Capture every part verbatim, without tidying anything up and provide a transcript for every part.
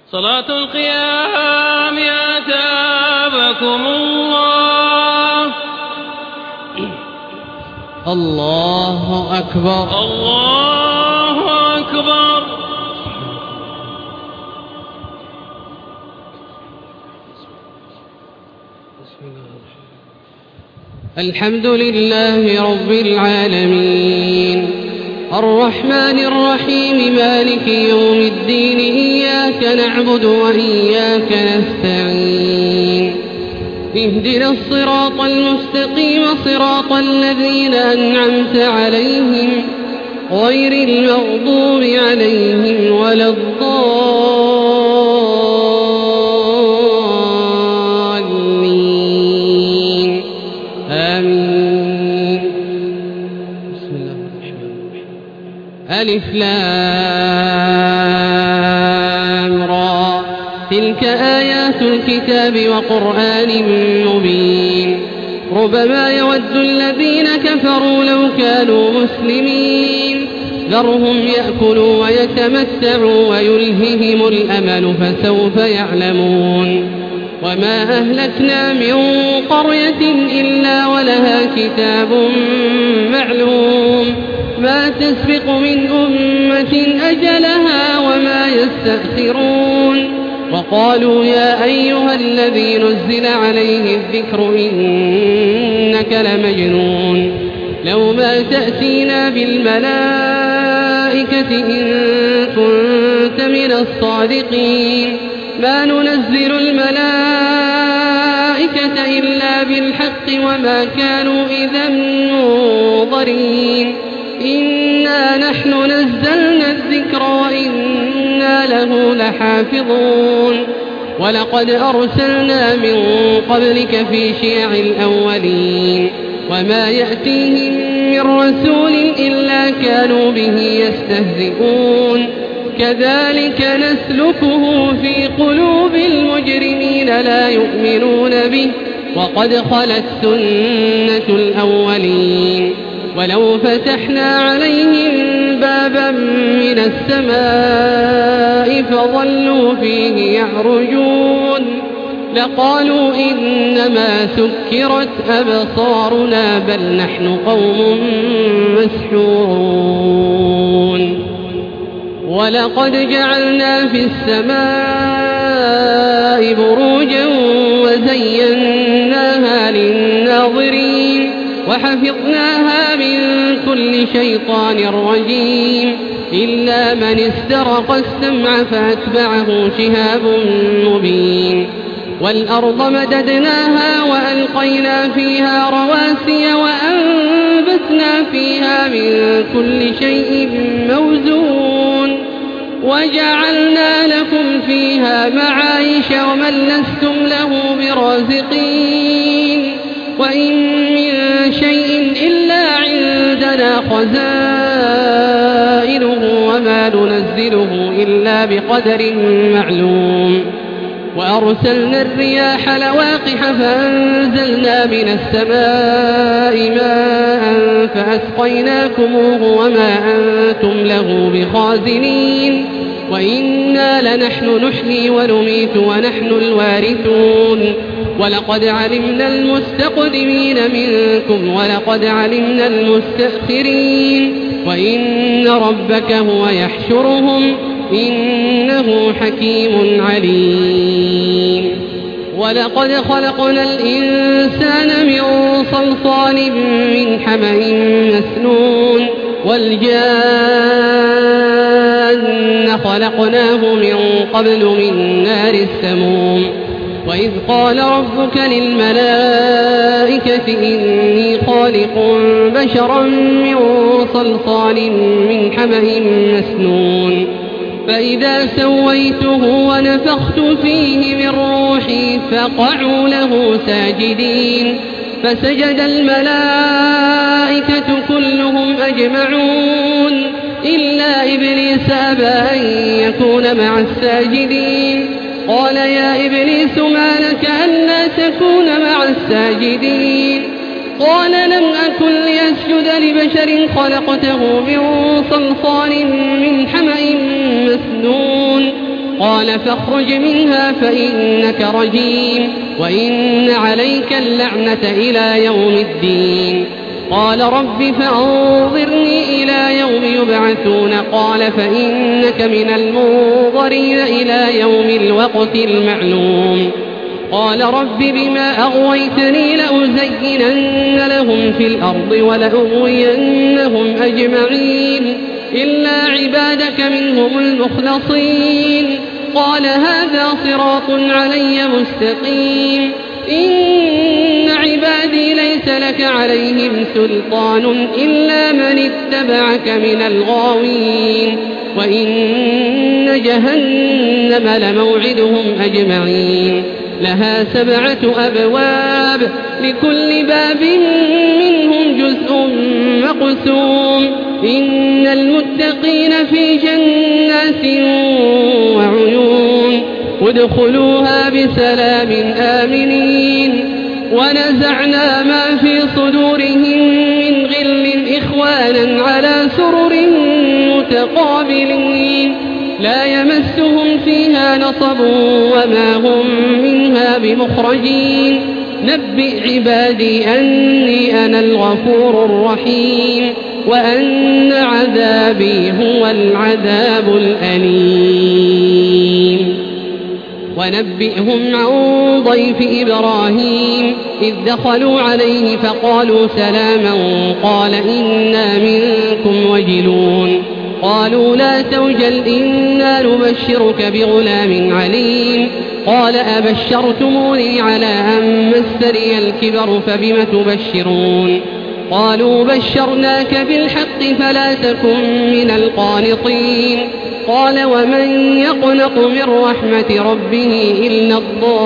صلاة القيام أتابكم الله. الله أكبر الله أكبر. الحمد لله رب العالمين الرحمن الرحيم مالك يوم الدين إياك نعبد وإياك نستعين اهدنا الصراط المستقيم صراط الذين أنعمت عليهم غير المغضوب عليهم ولا الضالين آمين. بسم الله الرحمن الرحيم. ألف لام را تلك آيات الكتاب وقرآن مبين ربما يود الذين كفروا لو كانوا مسلمين ذرهم يأكلوا ويتمتعوا ويلههم الأمل فسوف يعلمون وما أهلكنا من قرية إلا ولها كتاب معلوم ما تسبق من أمة أجلها وما يستأخرون وقالوا يا أيها الذي نزل عليه الذكر إنك لمجنون لو ما تأتينا بالملائكة إن كنت من الصادقين ما ننزل الملائكة إلا بالحق وما كانوا إذا منظرين إنا نحن نزلنا الذكر وإنا له لحافظون ولقد أرسلنا من قبلك في شيع الأولين وما يأتيهم من رسول إلا كانوا به يستهزئون كذلك نسلكه في قلوب المجرمين لا يؤمنون به وقد خلت سنة الأولين ولو فتحنا عليهم بابا من السماء فظلوا فيه يعرجون لقالوا إنما سكرت أبصارنا بل نحن قوم مسحورون ولقد جعلنا في السماء بروجا وزيناها للناظرين وحفظناها من كل شيطان رجيم إلا من استرق السمع فأتبعه شهاب مبين والأرض مددناها وألقينا فيها رواسي وأنبتنا فيها من كل شيء موزون وجعلنا لكم فيها معايش ومن لستم له برازقين وإن من شيء إلا عندنا خزائنه وما ننزله إلا بقدر معلوم وأرسلنا الرياح لواقح فأنزلنا من السماء ماء فأسقيناكموه وما أنتم له بخازنين وإنا لنحن نحيي ونميت ونحن الوارثون ولقد علمنا المستقدمين منكم ولقد علمنا المستأخرين وإن ربك هو يحشرهم إنه حكيم عليم ولقد خلقنا الإنسان من صلصال من حمأ مسنون والجان خلقناه من قبل من نار السموم وإذ قال ربك للملائكة إني خالق بشرا من صلصال من حمأ مسنون فإذا سويته ونفخت فيه من روحي فقعوا له ساجدين فسجد الملائكة كلهم أجمعون إلا إبليس أبى أن يكون مع الساجدين قال يا إبليس ما لك ألا تكون مع الساجدين قال لم أكن لأسجد لبشر خلقته من صلصال من حمأ مسنون قال فاخرج منها فإنك رجيم وإن عليك اللعنة إلى يوم الدين. قال رب فأنظرني إلى يوم يبعثون قال فإنك من المنظرين إلى يوم الوقت المعلوم. قال رب بما أغويتني لأزينن لهم في الأرض ولأغوينهم أجمعين إلا عبادك منهم المخلصين. قال هذا صراط علي مستقيم إن عبادي ليس لك عليهم سلطان إلا من اتبعك من الغاوين وإن جهنم لموعدهم أجمعين لها سبعة أبواب لكل باب منهم جزء مقسوم إن المتقين في جنات وعيون ادخلوها بسلام آمنين. ونزعنا ما في صدورهم من غل إخوانا على سرر متقابلين لا يمسهم فيها نصب وما هم منها بمخرجين. نبئ عبادي أني أنا الغفور الرحيم وأن عذابي هو العذاب الأليم. ونبئهم عن ضيف إبراهيم إذ دخلوا عليه فقالوا سلاما قال إنا منكم وجلون. قالوا لا توجل إنا نبشرك بغلام عليم. قال أبشرتموني على أن مسني الكبر فبم تبشرون. قالوا بشرناك بالحق فلا تكن من القانطين. قال ومن يقنط من رحمة ربه إلا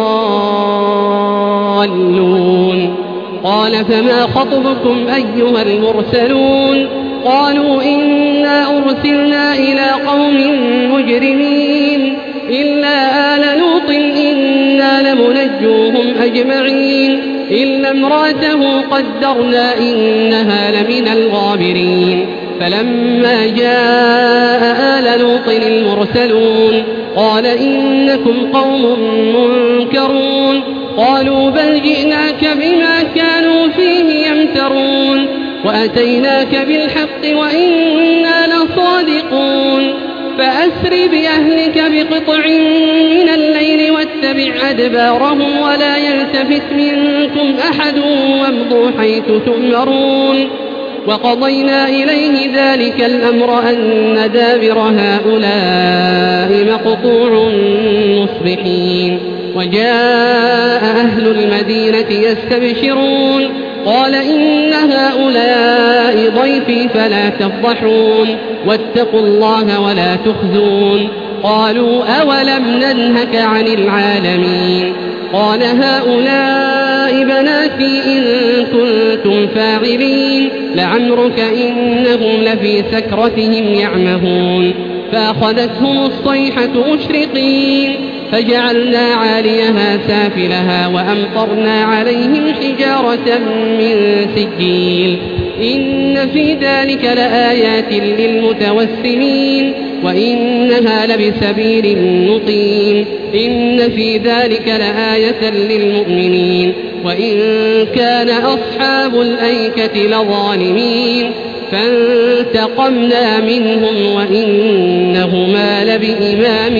الضالون. قال فما خطبكم أيها المرسلون؟ قالوا إنا أرسلنا إلى قوم مجرمين إلا آل لوط إنا لمنجوهم أجمعين إلا امرأته قدرنا إنها لمن الغابرين. فلما جاء آل لوط المرسلون قال إنكم قوم منكرون. قالوا بل جئناك بما كانوا فيه يمترون وأتيناك بالحق وإنا لصادقون. فأسر بأهلك بقطع من الليل واتبع أدبارهم ولا يلتفت منكم أحد وامضوا حيث تؤمرون. وقضينا إليه ذلك الأمر أن دابر هؤلاء مقطوع مصبحين. وجاء أهل المدينة يستبشرون قال إن هؤلاء ضيفي فلا تفضحون واتقوا الله ولا تخزون. قالوا أولم ننهك عن العالمين؟ قال هؤلاء بناتي إن كنتم فاعلين لعمرك إنهم لفي سكرتهم يعمهون. فأخذتهم الصيحة مشرقين فجعلنا عاليها سافلها وأمطرنا عليهم حجارة من سجيل. إن في ذلك لآيات للمتوسمين وإنها لبسبيل مقيم. إن في ذلك لآية للمؤمنين وإن كان أصحاب الأيكة لظالمين فانتقمنا منهم وإنهما لبإمام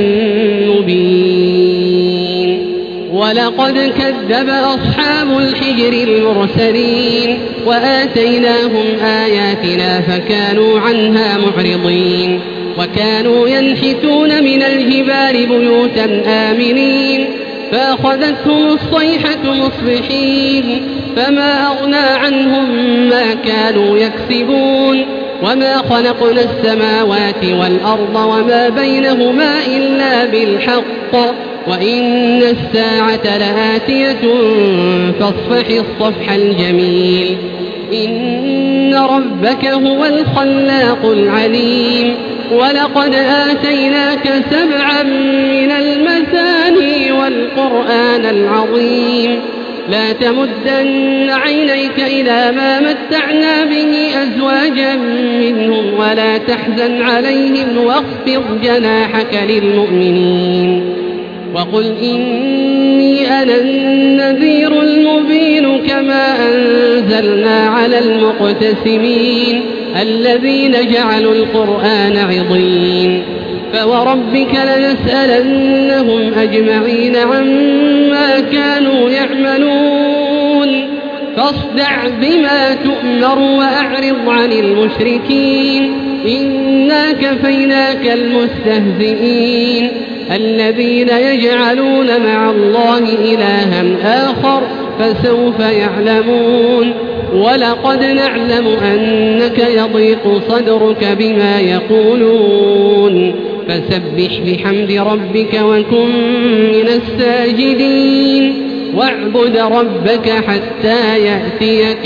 مبين. ولقد كذب أصحاب الحجر المرسلين وآتيناهم آياتنا فكانوا عنها معرضين. وكانوا ينحتون من الجبال بيوتا آمنين فأخذتهم الصيحة مصبحين فما أغنى عنهم ما كانوا يكسبون. وما خلقنا السماوات والأرض وما بينهما إلا بالحق وإن الساعة لآتية فاصفح الصفح الجميل. إن ربك هو الخلاق العليم. ولقد آتيناك سبعا من المثاني والقرآن العظيم لا تمدن عينيك إلى ما متعنا به أزواجا منهم ولا تحزن عليهم واخفض جناحك للمؤمنين وقل إني أنا النذير المبين كما أنزلنا على المقتسمين الذين جعلوا القرآن عضين فوربك لنسألنهم أجمعين عما كانوا يعملون فاصدع بما تؤمر وأعرض عن المشركين إنا كفيناك المستهزئين الذين يجعلون مع الله إلها آخر فسوف يعلمون ولقد نعلم أنك يضيق صدرك بما يقولون فسبح بحمد ربك وكن من الساجدين واعبد ربك حتى يأتيك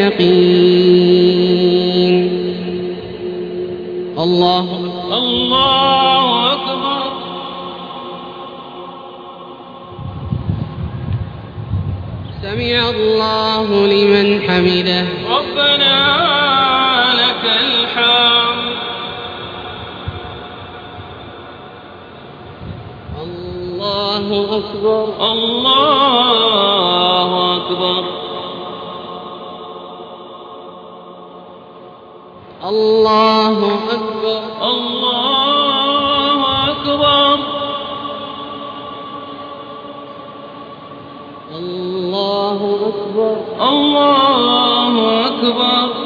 اليقين. الله الله أكبر. سمع الله لمن حمده. ربنا لك الحمد. الله أكبر. الله أكبر. الله أكبر. الله أكبر. الله أكبر. الله أكبر.